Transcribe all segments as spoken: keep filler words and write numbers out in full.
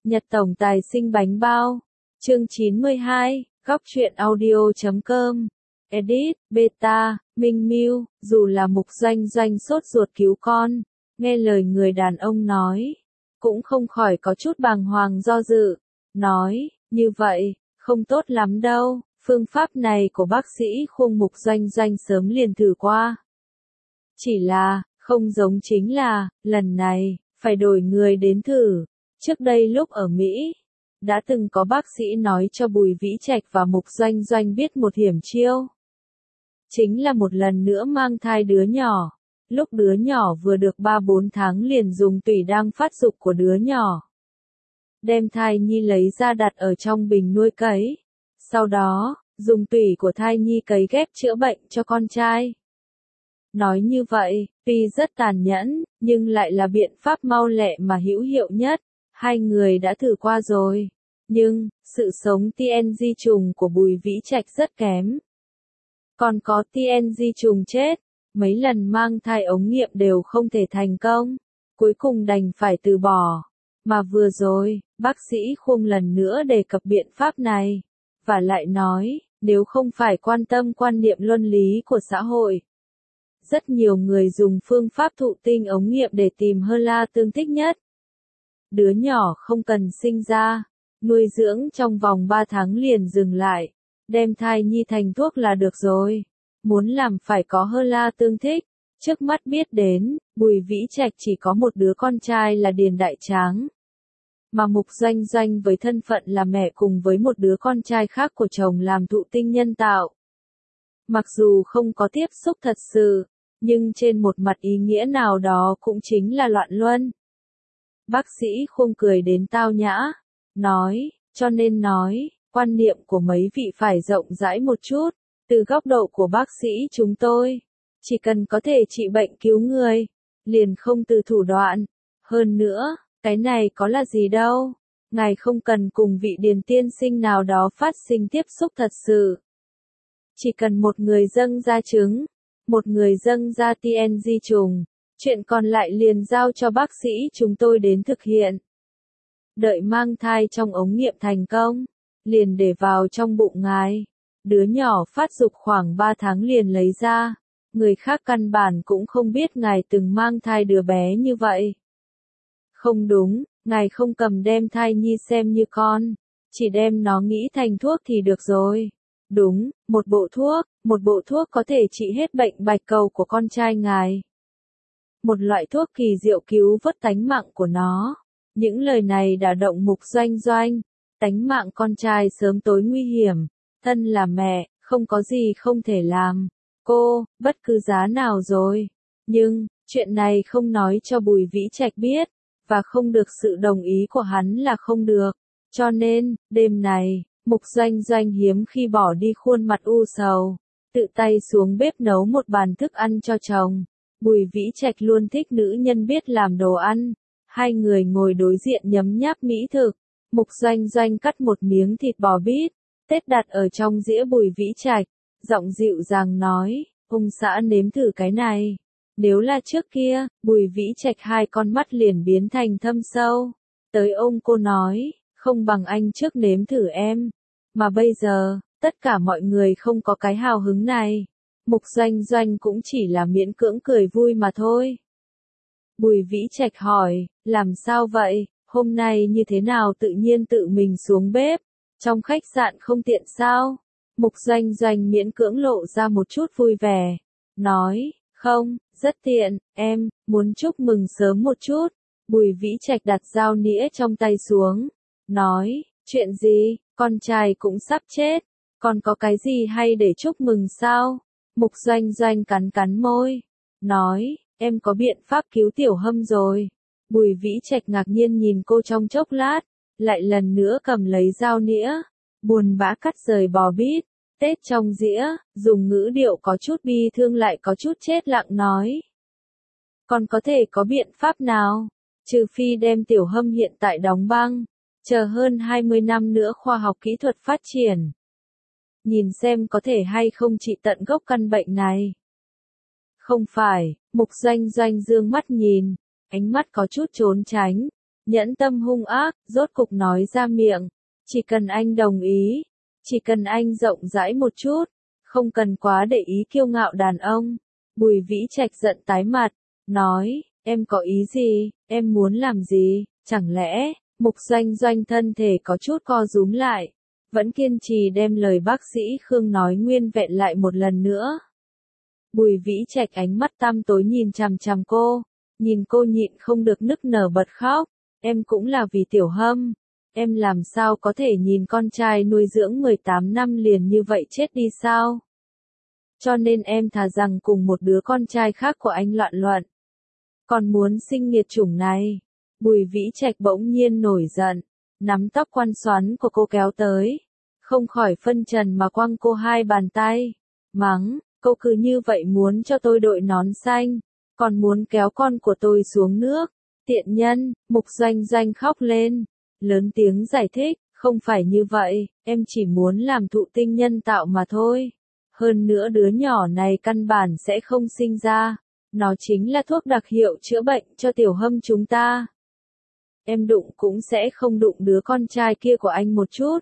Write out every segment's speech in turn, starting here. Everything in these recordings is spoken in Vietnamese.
Nhật tổng tài sinh bánh bao. Chương chín mươi hai, góc truyện audio chấm com. Edit, Beta, Minh Miu, dù là Mục Doanh Doanh sốt ruột cứu con, nghe lời người đàn ông nói, cũng không khỏi có chút bàng hoàng do dự, nói, như vậy, không tốt lắm đâu, phương pháp này của bác sĩ Khung Mục Doanh Doanh sớm liền thử qua. Chỉ là, không giống chính là, lần này, phải đổi người đến thử. Trước đây lúc ở Mỹ, đã từng có bác sĩ nói cho Bùi Vĩ Trạch và Mục Doanh Doanh biết một hiểm chiêu. Chính là một lần nữa mang thai đứa nhỏ. Lúc đứa nhỏ vừa được ba bốn tháng liền dùng tủy đang phát dục của đứa nhỏ. Đem thai nhi lấy ra đặt ở trong bình nuôi cấy. Sau đó, dùng tủy của thai nhi cấy ghép chữa bệnh cho con trai. Nói như vậy, tuy rất tàn nhẫn, nhưng lại là biện pháp mau lẹ mà hữu hiệu nhất. Hai người đã thử qua rồi. Nhưng, sự sống tê en giê trùng của Bùi Vĩ Trạch rất kém. Còn có tê en giê trùng chết, mấy lần mang thai ống nghiệm đều không thể thành công. Cuối cùng đành phải từ bỏ. Mà vừa rồi, bác sĩ Khung lần nữa đề cập biện pháp này. Và lại nói, nếu không phải quan tâm quan niệm luân lý của xã hội. Rất nhiều người dùng phương pháp thụ tinh ống nghiệm để tìm hơ la tương thích nhất. Đứa nhỏ không cần sinh ra, nuôi dưỡng trong vòng ba tháng liền dừng lại, đem thai nhi thành thuốc là được rồi. Muốn làm phải có hơ la tương thích. Trước mắt biết đến, Bùi Vĩ Trạch chỉ có một đứa con trai là Điền Đại Tráng. Mà Mục Doanh Doanh với thân phận là mẹ cùng với một đứa con trai khác của chồng làm thụ tinh nhân tạo. Mặc dù không có tiếp xúc thật sự, nhưng trên một mặt ý nghĩa nào đó cũng chính là loạn luân. Bác sĩ Khung cười đến tao nhã, nói, cho nên nói, quan niệm của mấy vị phải rộng rãi một chút, từ góc độ của bác sĩ chúng tôi, chỉ cần có thể trị bệnh cứu người, liền không từ thủ đoạn. Hơn nữa, cái này có là gì đâu, ngài không cần cùng vị Điền tiên sinh nào đó phát sinh tiếp xúc thật sự. Chỉ cần một người dâng ra trứng, một người dâng ra tê en giê trùng. Chuyện còn lại liền giao cho bác sĩ chúng tôi đến thực hiện. Đợi mang thai trong ống nghiệm thành công, liền để vào trong bụng ngài. Đứa nhỏ phát dục khoảng ba tháng liền lấy ra. Người khác căn bản cũng không biết ngài từng mang thai đứa bé như vậy. Không đúng, ngài không cầm đem thai nhi xem như con. Chỉ đem nó nghĩ thành thuốc thì được rồi. Đúng, một bộ thuốc, một bộ thuốc có thể trị hết bệnh bạch cầu của con trai ngài. Một loại thuốc kỳ diệu cứu vớt tánh mạng của nó. Những lời này đã động Mục Doanh Doanh. Tánh mạng con trai sớm tối nguy hiểm. Thân là mẹ, không có gì không thể làm. Cô, bất cứ giá nào rồi. Nhưng, chuyện này không nói cho Bùi Vĩ Trạch biết. Và không được sự đồng ý của hắn là không được. Cho nên, đêm này, Mục Doanh Doanh hiếm khi bỏ đi khuôn mặt u sầu. Tự tay xuống bếp nấu một bàn thức ăn cho chồng. Bùi Vĩ Trạch luôn thích nữ nhân biết làm đồ ăn. Hai người ngồi đối diện nhấm nháp mỹ thực. Mục Doanh Doanh cắt một miếng thịt bò bít, tết đặt ở trong dĩa Bùi Vĩ Trạch, giọng dịu dàng nói, ông xã nếm thử cái này. Nếu là trước kia, Bùi Vĩ Trạch hai con mắt liền biến thành thâm sâu. Tới ông cô nói, không bằng anh trước nếm thử em. Mà bây giờ, tất cả mọi người không có cái hào hứng này. Mục Doanh Doanh cũng chỉ là miễn cưỡng cười vui mà thôi. Bùi Vĩ Trạch hỏi, làm sao vậy, hôm nay như thế nào tự nhiên tự mình xuống bếp, trong khách sạn không tiện sao? Mục Doanh Doanh miễn cưỡng lộ ra một chút vui vẻ, nói, không, rất tiện, em, muốn chúc mừng sớm một chút. Bùi Vĩ Trạch đặt dao nĩa trong tay xuống, nói, chuyện gì, con trai cũng sắp chết, còn có cái gì hay để chúc mừng sao? Mục Doanh Doanh cắn cắn môi, nói, em có biện pháp cứu Tiểu Hâm rồi. Bùi Vĩ Trạch ngạc nhiên nhìn cô trong chốc lát, lại lần nữa cầm lấy dao nĩa, buồn bã cắt rời bò bít, tết trong dĩa, dùng ngữ điệu có chút bi thương lại có chút chết lặng nói. Còn có thể có biện pháp nào? Trừ phi đem Tiểu Hâm hiện tại đóng băng, chờ hơn hai mươi năm nữa khoa học kỹ thuật phát triển. Nhìn xem có thể hay không trị tận gốc căn bệnh này. Không phải, Mục Doanh Doanh dương mắt nhìn, ánh mắt có chút trốn tránh, nhẫn tâm hung ác, rốt cục nói ra miệng. Chỉ cần anh đồng ý, chỉ cần anh rộng rãi một chút, không cần quá để ý kiêu ngạo đàn ông. Bùi Vĩ Trạch giận tái mặt, nói, em có ý gì, em muốn làm gì, chẳng lẽ, Mục Doanh Doanh thân thể có chút co rúm lại, vẫn kiên trì đem lời bác sĩ Khương nói nguyên vẹn lại một lần nữa. Bùi Vĩ Trạch ánh mắt tăm tối nhìn chằm chằm cô, nhìn cô nhịn không được nức nở bật khóc, em cũng là vì Tiểu Hâm, em làm sao có thể nhìn con trai nuôi dưỡng mười tám năm liền như vậy chết đi sao? Cho nên em thà rằng cùng một đứa con trai khác của anh loạn loạn. Còn muốn sinh nghiệt chủng này. Bùi Vĩ Trạch bỗng nhiên nổi giận, nắm tóc quan xoắn của cô kéo tới, không khỏi phân trần mà quăng cô hai bàn tay, mắng, cô cứ như vậy muốn cho tôi đội nón xanh, còn muốn kéo con của tôi xuống nước, tiện nhân. Mục Doanh Doanh khóc lên, lớn tiếng giải thích, không phải như vậy, em chỉ muốn làm thụ tinh nhân tạo mà thôi. Hơn nữa đứa nhỏ này căn bản sẽ không sinh ra, nó chính là thuốc đặc hiệu chữa bệnh cho Tiểu Hâm chúng ta. Em đụng cũng sẽ không đụng đứa con trai kia của anh một chút.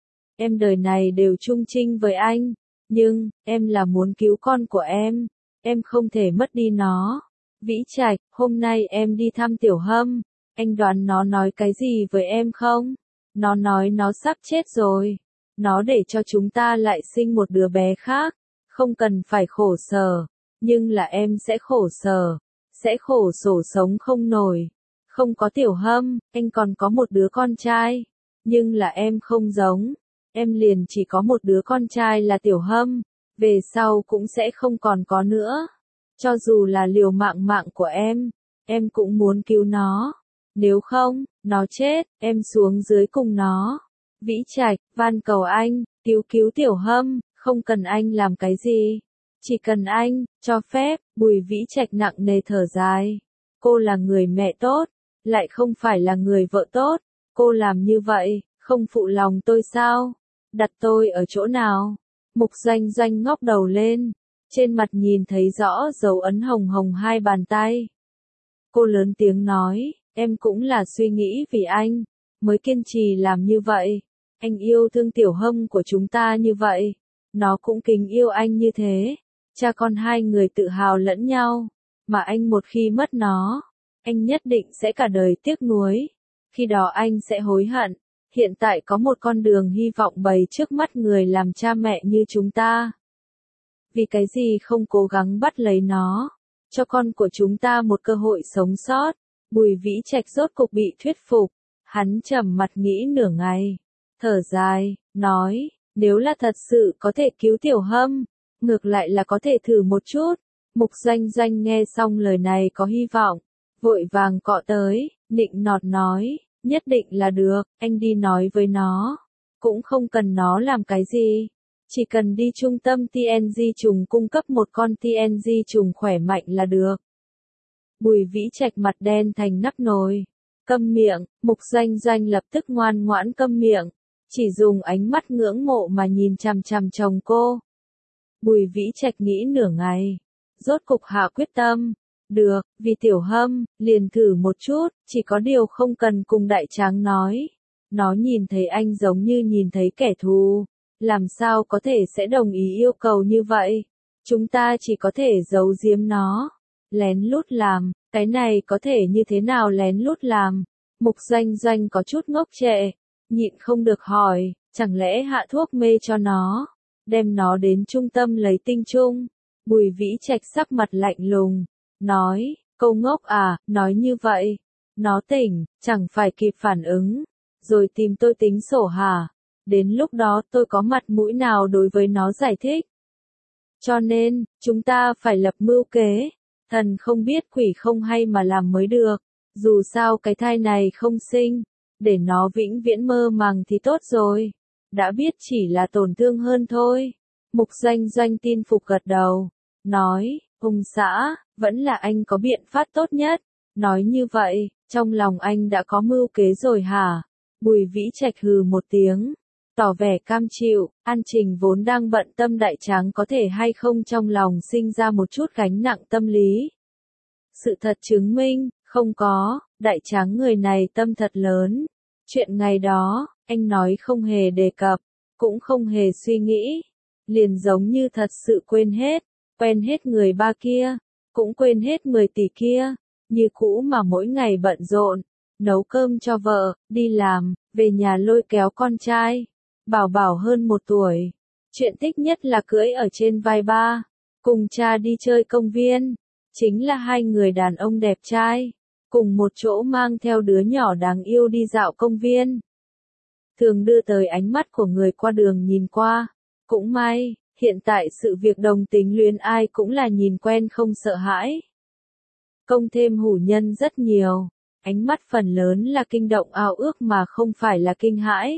Em đời này đều trung trinh với anh, nhưng, em là muốn cứu con của em, em không thể mất đi nó. Vĩ Trạch, hôm nay em đi thăm Tiểu Hâm, anh đoán nó nói cái gì với em không? Nó nói nó sắp chết rồi, nó để cho chúng ta lại sinh một đứa bé khác, không cần phải khổ sở, nhưng là em sẽ khổ sở, sẽ khổ sở sống không nổi. Không có Tiểu Hâm, anh còn có một đứa con trai, nhưng là em không giống, em liền chỉ có một đứa con trai là Tiểu Hâm, về sau cũng sẽ không còn có nữa. Cho dù là liều mạng mạng của em, em cũng muốn cứu nó, nếu không, nó chết, em xuống dưới cùng nó. Vĩ Trạch, van cầu anh, cứu cứu Tiểu Hâm, không cần anh làm cái gì, chỉ cần anh cho phép. Bùi Vĩ Trạch nặng nề thở dài, cô là người mẹ tốt, lại không phải là người vợ tốt, cô làm như vậy, không phụ lòng tôi sao? Đặt tôi ở chỗ nào? Mục Doanh Doanh ngóc đầu lên, trên mặt nhìn thấy rõ dấu ấn hồng hồng hai bàn tay. Cô lớn tiếng nói, em cũng là suy nghĩ vì anh, mới kiên trì làm như vậy. Anh yêu thương Tiểu Hâm của chúng ta như vậy, nó cũng kính yêu anh như thế. Cha con hai người tự hào lẫn nhau, mà anh một khi mất nó, anh nhất định sẽ cả đời tiếc nuối. Khi đó anh sẽ hối hận. Hiện tại có một con đường hy vọng bày trước mắt người làm cha mẹ như chúng ta. Vì cái gì không cố gắng bắt lấy nó, cho con của chúng ta một cơ hội sống sót? Bùi Vĩ Trạch rốt cục bị thuyết phục, hắn trầm mặt nghĩ nửa ngày, thở dài, nói, nếu là thật sự có thể cứu Tiểu Hâm, ngược lại là có thể thử một chút. Mục Doanh Doanh nghe xong lời này có hy vọng, vội vàng cọ tới, nịnh nọt nói, nhất định là được, anh đi nói với nó, cũng không cần nó làm cái gì, chỉ cần đi trung tâm tê en giê trùng cung cấp một con tê en giê trùng khỏe mạnh là được. Bùi Vĩ Trạch mặt đen thành nắp nồi, câm miệng. Mục Doanh Doanh lập tức ngoan ngoãn câm miệng, chỉ dùng ánh mắt ngưỡng mộ mà nhìn chằm chằm chồng cô. Bùi Vĩ Trạch nghĩ nửa ngày, rốt cục hạ quyết tâm, được, vì Tiểu Hâm, liền thử một chút, chỉ có điều không cần cùng Đại Tráng nói. Nó nhìn thấy anh giống như nhìn thấy kẻ thù, làm sao có thể sẽ đồng ý yêu cầu như vậy? Chúng ta chỉ có thể giấu giếm nó, lén lút làm, cái này có thể như thế nào lén lút làm? Mục Doanh Doanh có chút ngốc trệ, nhịn không được hỏi, chẳng lẽ hạ thuốc mê cho nó, đem nó đến trung tâm lấy tinh chung? Bùi Vĩ Trạch sắc mặt lạnh lùng, nói, câu ngốc à, nói như vậy, nó tỉnh, chẳng phải kịp phản ứng, rồi tìm tôi tính sổ hả? Đến lúc đó tôi có mặt mũi nào đối với nó giải thích? Cho nên, chúng ta phải lập mưu kế, thần không biết quỷ không hay mà làm mới được, dù sao cái thai này không sinh, để nó vĩnh viễn mơ màng thì tốt rồi, đã biết chỉ là tổn thương hơn thôi. Mục Doanh Doanh tin phục gật đầu, nói, Hùng xã, vẫn là anh có biện pháp tốt nhất. Nói như vậy, trong lòng anh đã có mưu kế rồi hả? Bùi Vĩ Trạch hừ một tiếng, tỏ vẻ cam chịu. An Trình vốn đang bận tâm Đại Tráng có thể hay không trong lòng sinh ra một chút gánh nặng tâm lý. Sự thật chứng minh, không có, Đại tráng người này tâm thật lớn. Chuyện ngày đó, anh nói không hề đề cập, cũng không hề suy nghĩ. Liền giống như thật sự quên hết, quen hết người ba kia, cũng quên hết mười tỷ kia, như cũ mà mỗi ngày bận rộn, nấu cơm cho vợ, đi làm, về nhà lôi kéo con trai. Bảo Bảo hơn một tuổi, chuyện thích nhất là cưỡi ở trên vai ba, cùng cha đi chơi công viên, chính là hai người đàn ông đẹp trai, cùng một chỗ mang theo đứa nhỏ đáng yêu đi dạo công viên. Thường đưa tới ánh mắt của người qua đường nhìn qua, cũng may, hiện tại sự việc đồng tính luyến ai cũng là nhìn quen không sợ hãi. Công thêm hủ nhân rất nhiều, ánh mắt phần lớn là kinh động ao ước mà không phải là kinh hãi.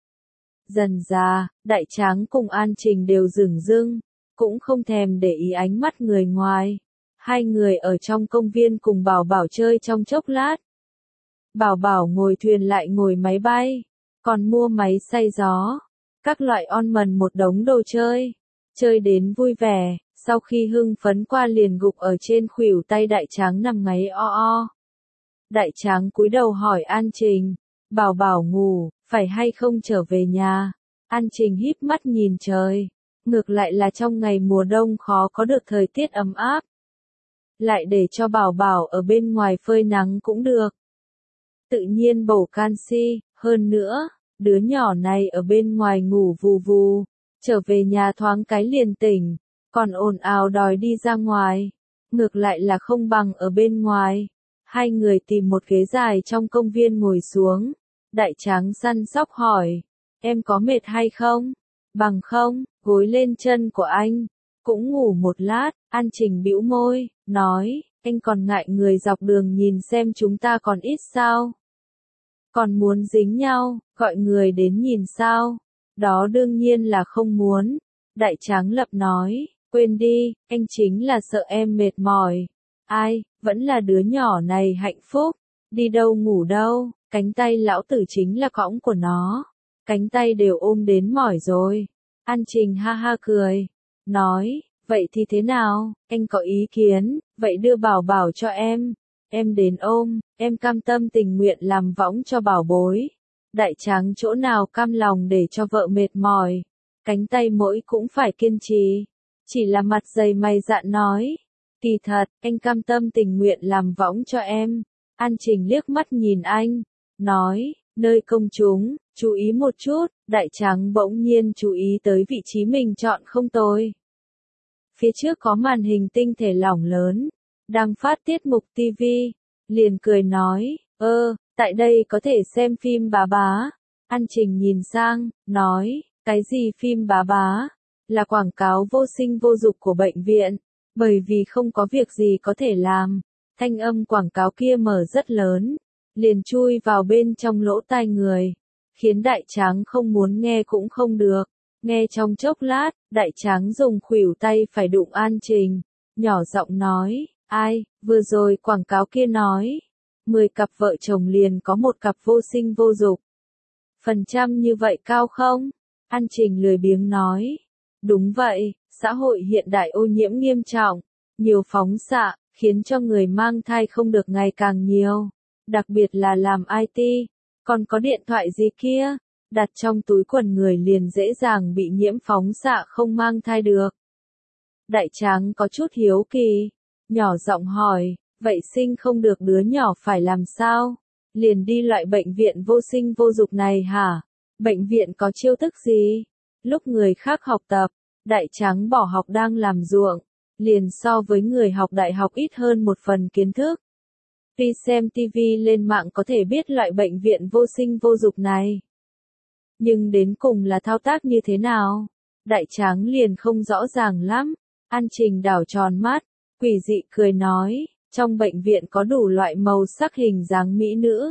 Dần dà, Đại Tráng cùng An Trình đều dửng dưng, cũng không thèm để ý ánh mắt người ngoài. Hai người ở trong công viên cùng Bảo Bảo chơi trong chốc lát. Bảo Bảo ngồi thuyền lại ngồi máy bay, còn mua máy xay gió, các loại on mần một đống đồ chơi. Chơi đến vui vẻ, sau khi hưng phấn qua liền gục ở trên khuỷu tay Đại Tráng nằm ngáy o o. Đại Tráng cúi đầu hỏi An Trình, Bảo Bảo ngủ, phải hay không trở về nhà? An Trình híp mắt nhìn trời, ngược lại là trong ngày mùa đông khó có được thời tiết ấm áp. Lại để cho Bảo Bảo ở bên ngoài phơi nắng cũng được. Tự nhiên bổ canxi, hơn nữa, đứa nhỏ này ở bên ngoài ngủ vù vù, trở về nhà thoáng cái liền tỉnh, còn ồn ào đòi đi ra ngoài, ngược lại là không bằng ở bên ngoài. Hai người tìm một ghế dài trong công viên ngồi xuống, Đại Tráng săn sóc hỏi, em có mệt hay không? Bằng không, gối lên chân của anh, cũng ngủ một lát. An Trình bĩu môi, nói, anh còn ngại người dọc đường nhìn xem chúng ta còn ít sao? Còn muốn dính nhau, gọi người đến nhìn sao? Đó đương nhiên là không muốn. Đại Tráng lập nói, quên đi, anh chính là sợ em mệt mỏi. Ai, vẫn là đứa nhỏ này hạnh phúc, đi đâu ngủ đâu, cánh tay lão tử chính là cõng của nó. Cánh tay đều ôm đến mỏi rồi. An Trình ha ha cười, nói, vậy thì thế nào, anh có ý kiến, vậy đưa Bảo Bảo cho em. Em đến ôm, em cam tâm tình nguyện làm võng cho bảo bối. Đại Tráng chỗ nào cam lòng để cho vợ mệt mỏi, cánh tay mỗi cũng phải kiên trì. Chỉ là mặt dày mày dạn nói, kỳ thật, anh cam tâm tình nguyện làm võng cho em. An Trình liếc mắt nhìn anh, nói, nơi công chúng, chú ý một chút. Đại Tráng bỗng nhiên chú ý tới vị trí mình chọn không tồi. Phía trước có màn hình tinh thể lỏng lớn, đang phát tiết mục ti vi, liền cười nói, ơ, tại đây có thể xem phim Bá Bá. An Trình nhìn sang, nói, cái gì phim Bá Bá? Là quảng cáo vô sinh vô dục của bệnh viện, bởi vì không có việc gì có thể làm. Thanh âm quảng cáo kia mở rất lớn, liền chui vào bên trong lỗ tai người, khiến Đại Tráng không muốn nghe cũng không được. Nghe trong chốc lát, Đại Tráng dùng khuỷu tay phải đụng An Trình, nhỏ giọng nói, ai, vừa rồi quảng cáo kia nói, mười cặp vợ chồng liền có một cặp vô sinh vô dục. Phần trăm như vậy cao không? An Trình lười biếng nói, đúng vậy, xã hội hiện đại ô nhiễm nghiêm trọng, nhiều phóng xạ, khiến cho người mang thai không được ngày càng nhiều, đặc biệt là làm i tê, còn có điện thoại gì kia, đặt trong túi quần người liền dễ dàng bị nhiễm phóng xạ không mang thai được. Đại Tráng có chút hiếu kỳ, nhỏ giọng hỏi, vậy sinh không được đứa nhỏ phải làm sao? Liền đi loại bệnh viện vô sinh vô dục này hả? Bệnh viện có chiêu thức gì? Lúc người khác học tập, Đại Tráng bỏ học đang làm ruộng, liền so với người học đại học ít hơn một phần kiến thức. Tuy xem ti vi lên mạng có thể biết loại bệnh viện vô sinh vô dục này, nhưng đến cùng là thao tác như thế nào? Đại Tráng liền không rõ ràng lắm. An Trình đảo tròn mắt, quỷ dị cười nói, trong bệnh viện có đủ loại màu sắc hình dáng mỹ nữ.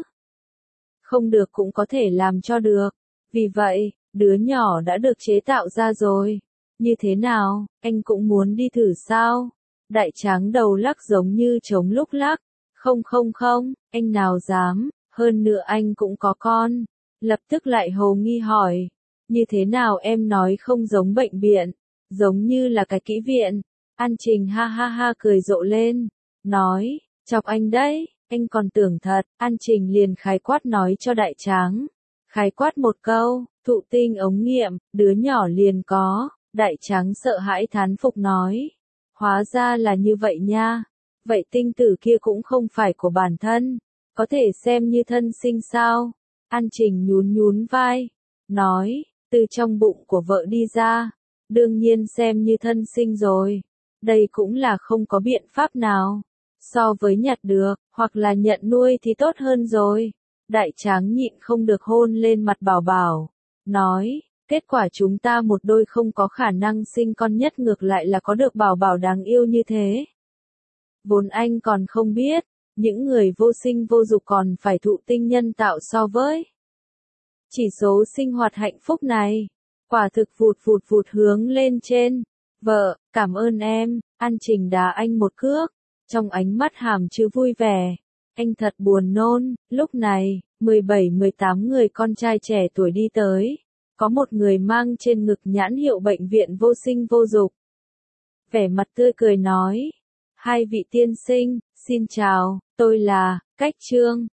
Không được cũng có thể làm cho được. Vì vậy, đứa nhỏ đã được chế tạo ra rồi. Như thế nào, anh cũng muốn đi thử sao? Đại Tráng đầu lắc giống như trống lúc lắc. Không không không, anh nào dám, hơn nữa anh cũng có con. Lập tức lại hồ nghi hỏi, như thế nào em nói không giống bệnh viện, giống như là cái kỹ viện. An Trình ha ha ha cười rộ lên, nói, chọc anh đấy, Anh còn tưởng thật, An Trình liền khái quát nói cho đại tráng. Khái quát một câu, thụ tinh ống nghiệm, đứa nhỏ liền có, đại tráng sợ hãi thán phục nói. Hóa ra là như vậy nha, vậy tinh tử kia cũng không phải của bản thân, có thể xem như thân sinh sao? An Trình nhún nhún vai, nói, từ trong bụng của vợ đi ra, đương nhiên xem như thân sinh rồi, đây cũng là không có biện pháp nào, so với nhặt được, hoặc là nhận nuôi thì tốt hơn rồi. Đại tráng nhịn không được hôn lên mặt Bảo Bảo, nói, kết quả chúng ta một đôi không có khả năng sinh con nhất ngược lại là có được Bảo Bảo đáng yêu như thế. Vốn anh còn không biết, những người vô sinh vô dục còn phải thụ tinh nhân tạo so với chỉ số sinh hoạt hạnh phúc này, quả thực vụt vụt vụt hướng lên trên. Vợ, cảm ơn em, An Trình đá anh một cước, trong ánh mắt hàm chứa vui vẻ. Anh thật buồn nôn, lúc này, mười bảy mười tám người con trai trẻ tuổi đi tới. Có một người mang trên ngực nhãn hiệu bệnh viện vô sinh vô dục. Vẻ mặt tươi cười nói, hai vị tiên sinh, xin chào, tôi là, Cách Trương,